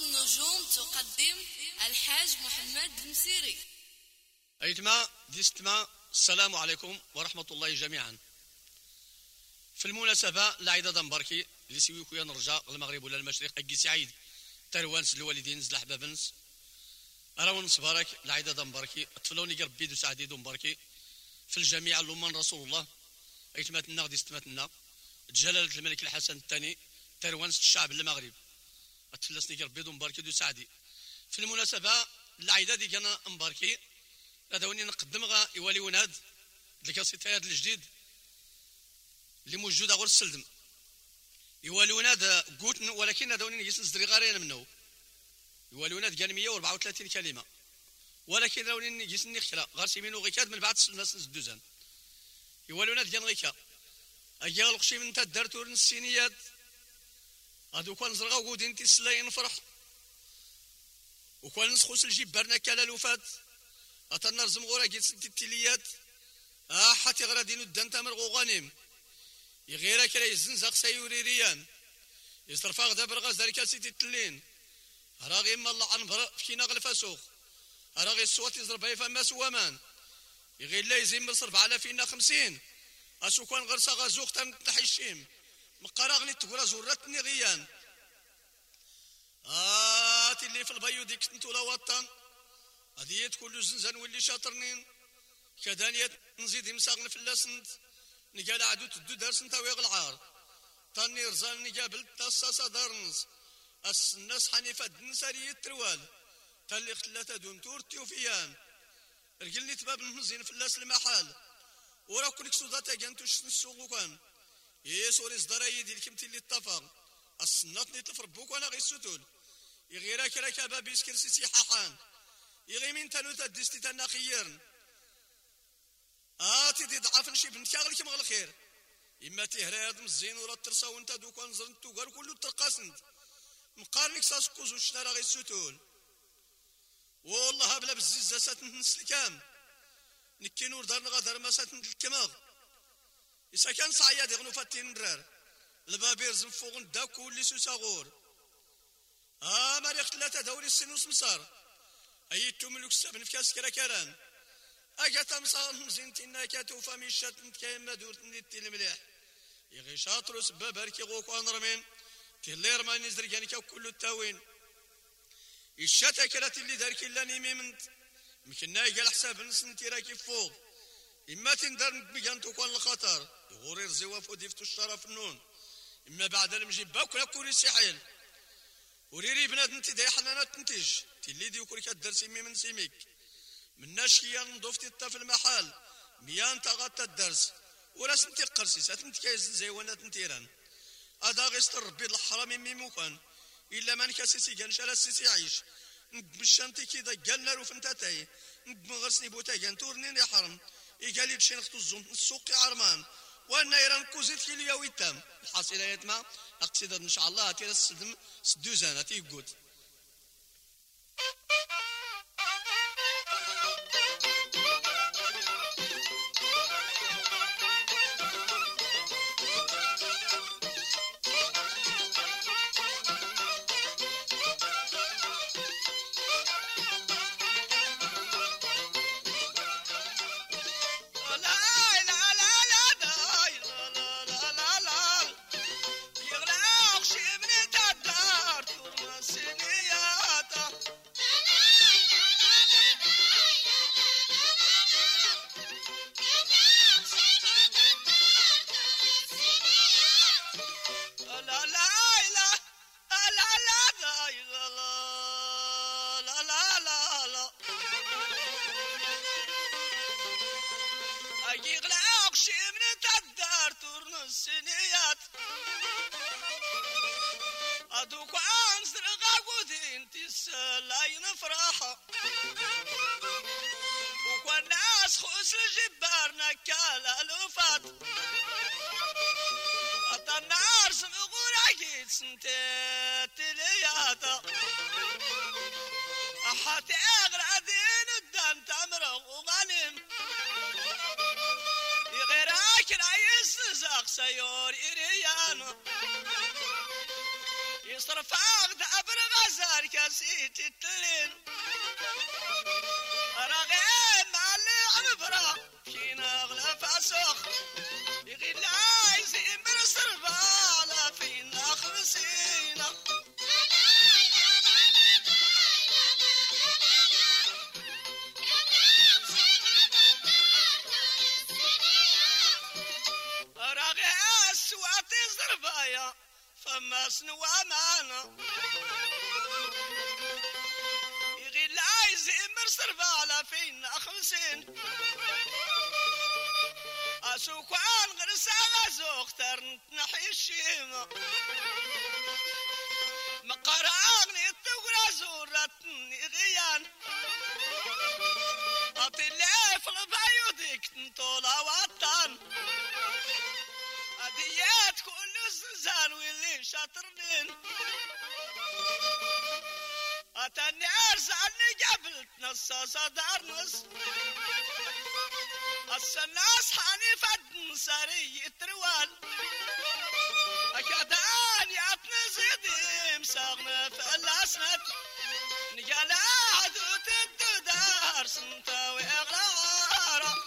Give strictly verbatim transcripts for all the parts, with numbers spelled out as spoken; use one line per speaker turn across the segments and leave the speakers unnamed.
النجوم تقدم الحاج محمد المسيري.
أيتما ديستما السلام عليكم ورحمة الله جميعا. في المناسبة العيدة دمبركي اللي سويكو نرجع المغرب ولا المشرق أجي سعيد تروانس الوالدين زلح بابنس أراون صبارك العيدة دمبركي طفلوني قربي دو سعدي دمبركي في الجميع اللهم رسول الله أيتماتنا ديستماتنا جلالة الملك الحسن الثاني تروانس الشعب المغرب أتفلسني قربي دمبركي دو سعدي. في المناسبة العيدة دي كان مباركي هذا نقدم غا يوالي وناد الكاسيتيات الجديد اللي موجود غير السلدم يوالي وناد قوت ولكن هذا وني يسن صدري غارين منه يوالي وناد كان مية وأربعة وثلاثين كلمه ولكن لو ني يسن نخلا غير سيمينو غيكاد من بعد الناس الدوزان يوالي وناد كان غيكا اجا القشي من تدرتو السينيات هادو كان زرغا ودين تسلاي نفرح وكان نسخوس الجيب برنا كالا لوفات أتنا زمغورا جيت سنتي التليات آه حتى غرادين الدان تامر غوغانيم يغيرا كلا يزنزق سيوري ريان يصرفا غدا برغاز ذلك سيتي التلين راغي إما الله عنبر فينا غلفاسوخ راغي الصوت يضرب هيفا ما سوامان يغير لا يزيم مصرف على فينا خمسين أسو كان غرسا غازوخ تام تحيشيم مقاراغني تقول زورتني غيان آه تلي في البيو ديك نتو لا وطن هذيت كل زنزان واللي شاطرنين كدانيات نزيد مساغن في اللاسند نقال عدو تدو درس نتاوي العار طاني رزان نقابل تصاصا دارنز الناس حنيفة دنساري التروال تالي ختلاتا دون تور تيوفيان رجلني تباب المزين في اللاس المحال ورا كونك سوداتا جانتوش نسوق كان يسوري صدرا يدي الكمتي اللي اتفق السنات نتلفر بوك وانا غي السوتول يغيراك راكا بابي سكرسي سيحاحان يغيمين تانو تدستي تانا خيرن آتي دي ضعاف نشي بنتي غير كيما الخير إما تهراد مزين ولا ترسا وانت دوكا نزرن توغار كلو ترقاسند مقارنك ساسكوز وشتارا غي السوتول والله بلا بزيزة ساتن نسلكام نكينو دارنا غادر ما ساتن الكماغ إسا كان صعياد يغنو فاتين مرار البابير زنفوغن داكو اللي سوساغور آه ماريخ ثلاثة دوري السنوس مسار أيتو ملوك السبن في كاس كراكران أجا مصان زينتنا كاتو فامي شاتنت كاين مدور نيتي المليح يغي شاطرو سباب هركي غوكو انرمين تيلير ما نزر كانك كل التاوين الشاتا كرات اللي دارك لاني ميمنت مكنا قال حساب نسنتي راكي فوق إما تندر مجانتو كون الخطر يغوري رزواف وديفتو الشرف النون إما بعد المجيب باكو كوري سحيل وريري بنات انت داي حنانات تنتج تلي دي وكل كدر سيمي من سيميك من ناشيا نضفتي الطا في المحل ميان تغطى الدرس ولا سنتي قرسي ساتنتي كايز زي وانا تنتيران ادا غيستر ربي الحرام ميمو كان الا ما نكاسيسي كان شالا السيسي عيش بالشانتي كذا قالنا رو فنتاتاي مغرسني بوتا كان تورنين يا حرم يقالي بشي نختو الزوم السوق عرمان وانا يران كوزيت كيليا ويتام الحاصله يتما اقصد ان شاء الله تيرا السدم سدوزانه تيقود
السنيات أدوك عنصر غاقودين تسلاين فرحة وكناس خوس الجبار نكالا لوفات أتنار سمغور عقيد سنتات لياتا أحاتي أغرى دين الدان تمرغ وغنم يغيراك رايس زاق سيور إريان يصرف عقد أبر غزال بارك سيتي التلين راغي مع اللي عبرة فينا غلا فاسخ يغير العايز يمر سربالة فينا خمسينا راغي السواتي زربايا فما سنوا معانا يغير العايز يمر سربالة فينا خمسين أسوكوان غرسا غازو اختار نتنحي الشيمة مقراغني التقرى زورتني غيان أطلع في البايو ديك تنطولا وطان أديات كل زنزان واللي شاطرنين أتاني أرزعني قبل تنصاصة دارنس السناس حاني فد ساري تروال أكادان يعطني زيدي مساغنا في الأسند نقالا عدو تدو دار سنتا وإغرارا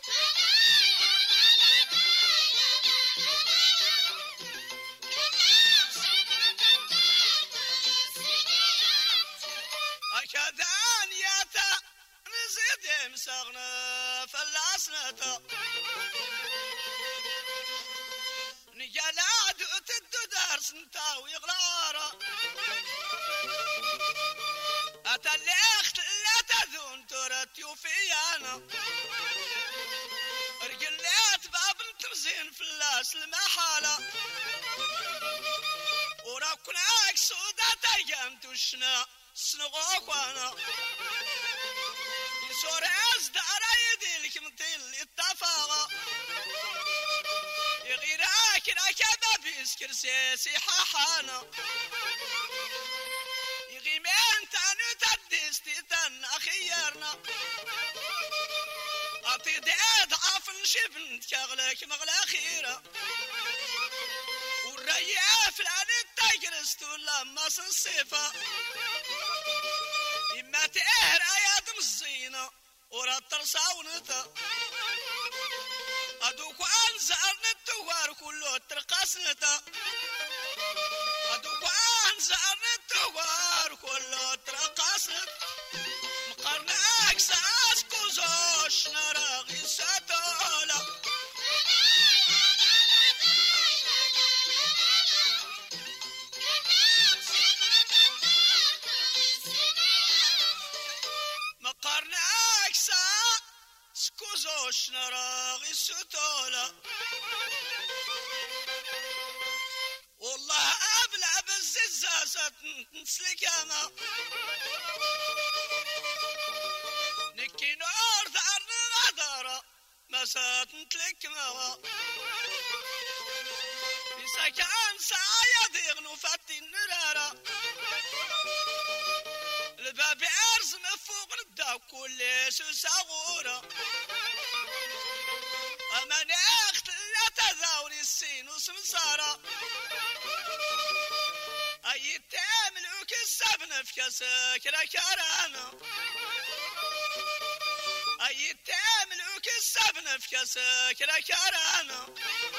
أكادان ياتا نزيدي مساغنا في الأسند نقالا عدو تدو دار سنتا وإغرارا أتليخت لا تذون ترتيو فيانا رجلات باب التمزين في اللاس المحالة وراكناك سودا تيجمت وشنا سنغوك وانا يسور أزد أرايدي لك مطيل التفاغة يغيراك راكبا بيسكر سيسي حاحانا يغيمين تانو تدستي تن أخيرنا أطي ديد عافن شبن كغلك مغلا خيرا والرياف لان التاجرستو لما سنصيفا إما تقهر آيات مزينة ورا الترساونتا أدوكو أنزارنا التوار كله ترقصنتا أدوكو أنزارنا التوار كله ترقصنت مقارناك ساس كوزوش نراغي ساتولا مقارناك ساس كوزوش نراغي ساتولا والله أبلع بالززازة نسلك أنا نكي نور ثارنا غدارة مسات نتلك مغا إسا كان سايا ديغنو فاتي النرارة الباب أرز مفوق رداو كل سوسا غورة أما ناخت لا تذاوري السين وسمسارة أي تعملوك السبنة في كاسك كرانا أي تعملوك السبنة في كاسك كرانا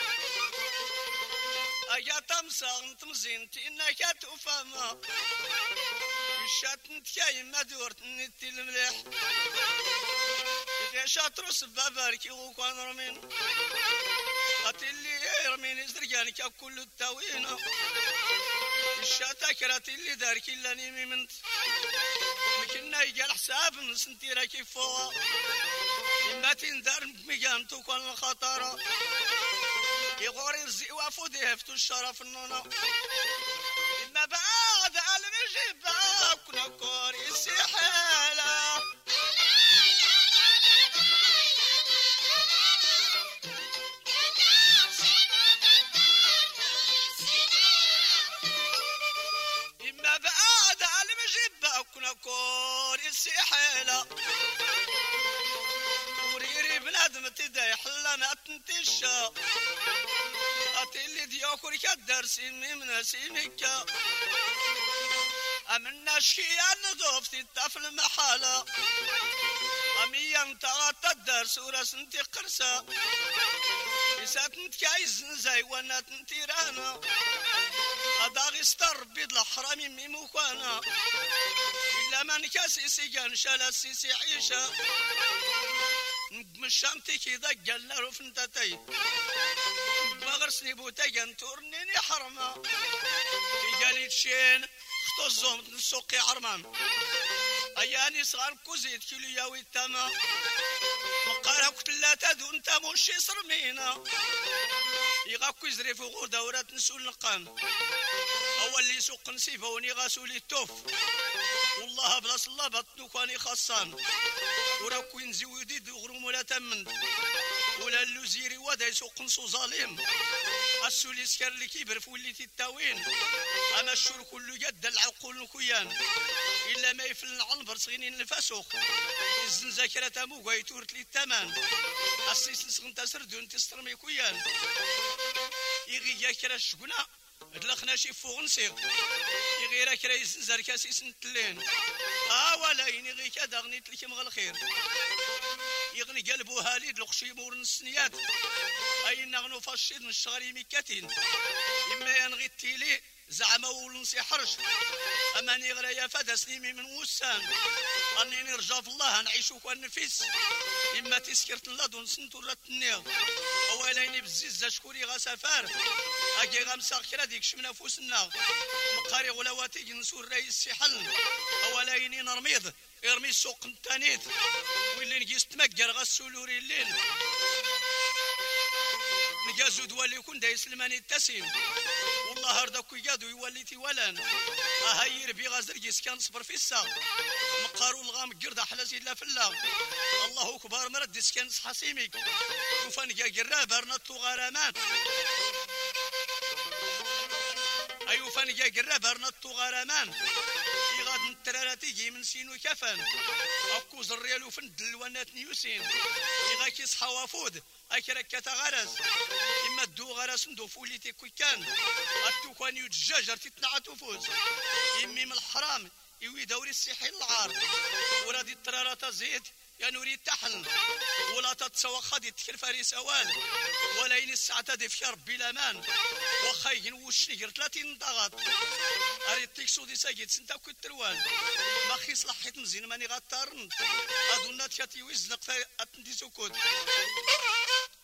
أي تمسغن تمزينتي إنك تفهمها الشاتنت كاي مدورت نتي المليح إذا شاطرو سباباركي وكان رمين اللي يرميني زرقاني كل التاوينة الشاتا كرات اللي دارك إلا نيمي منت لكننا يجال حساب نسنتي راكي فوق إما تندار ميقانتو كان الخطارة يغوري رزي وافودي هفتو الشرف النونا إما بعد علم الجباب كنا كوري السحالة إما بعد علم الجباب كنا كوري السحالة وريري بنادم تداي حلنا تنتشا أتلي ديوكوري كدر سيمي من سيميكا أمنا شيئا نضوف تتفل محالة أمي أنت غتدر سورة سنتي قرصة إسات كايز زي وانا تنتيرانا أداغي ستر بيد الحرام ميموكوانا إلا من كاسي سيجان شالا سيسي عيشة مشامتي كي دقلنا رفنتتي مغرسني بوتاقن تورنيني حرمة في قالي تشين خطو الزوم نسوقي عرمان أياني صغار كوزيت كيلو ياوي التما مقارا كتلاتا دون تاموشي صرمينا يغاكو يزري فوق دورات نسول نقان أول اللي سوق نسيفة وني غاسولي التوف والله بلا صلا بطنو كواني خاصان وراكو ينزيو يديد وغروم ولا تمن ولا اللوزيري ودا يسوق نسو ظالم السولي سكر اللي كيبر فولي تتاوين أما الشور كله جد العقول نكويان إلا ما يفل العنبر صغينين الفاسوق الزن ذاكرة موغا يتورت لي التمن السيس نسغن تسردون تسترمي كويان يغي ياكرا الشقنا دلخنا شي فوق نسيغ يغيرا كرا يزنزر كاسيس نتلين اه ولا ينغي كدا غنيت لكم غالخير يغني قلبو هالي دلقشي مور السنيات اي نغنو فاشيد من الشغري ميكاتين اما ينغي التيلي زعما ولنسي حرش اماني غلا يا فدا سليمي من وسان اني نرجع في الله نعيشو كون نفيس اما تسكرت الله دون سنتو راتنيغ اولاني بزيز شكوري غا سفار اجي غمسا كرا ديك شمنا فوسنا مقاري غلاواتي نسور رئيس سحل اولاني نرميض يرمي السوق التانيت واللي نجيس تمكر غسولوري الليل نجازو دوالي يكون دا يسلماني التسيم والله هردك يقادو يوليتي ولان اهاير بي غازر جيس كان صبر في الساق مقارو الغام قرد حلازي لا فلا الله كبار مرد سكان حسيمك وفان جا قراب ارنطو غرامان ايو فان جا قراب ارنطو غرامان يغاد من التراراتي جي من سينو كفن اكو زريال وفن دلوانات نيوسين يغا كيس حوافود اكرك كتغرس اما الدو غرس ندو فوليتي كويكان التوكان يتجاجر تتنعتو فوز امي من الحرام يوي دوري السيحي العار ورادي الترارات زيت يا نوري تحل ولا تتسوى خدي تكر فارس اوال ولا ين الساعة دفيا ربي الامان وخاين وشنير ثلاثين ضغط اريد تيكسو دي ساجد سنتا كنت تروان ما خيص لحيت مزين ماني غطارن اظن تشاتي وزنق اتندي سكوت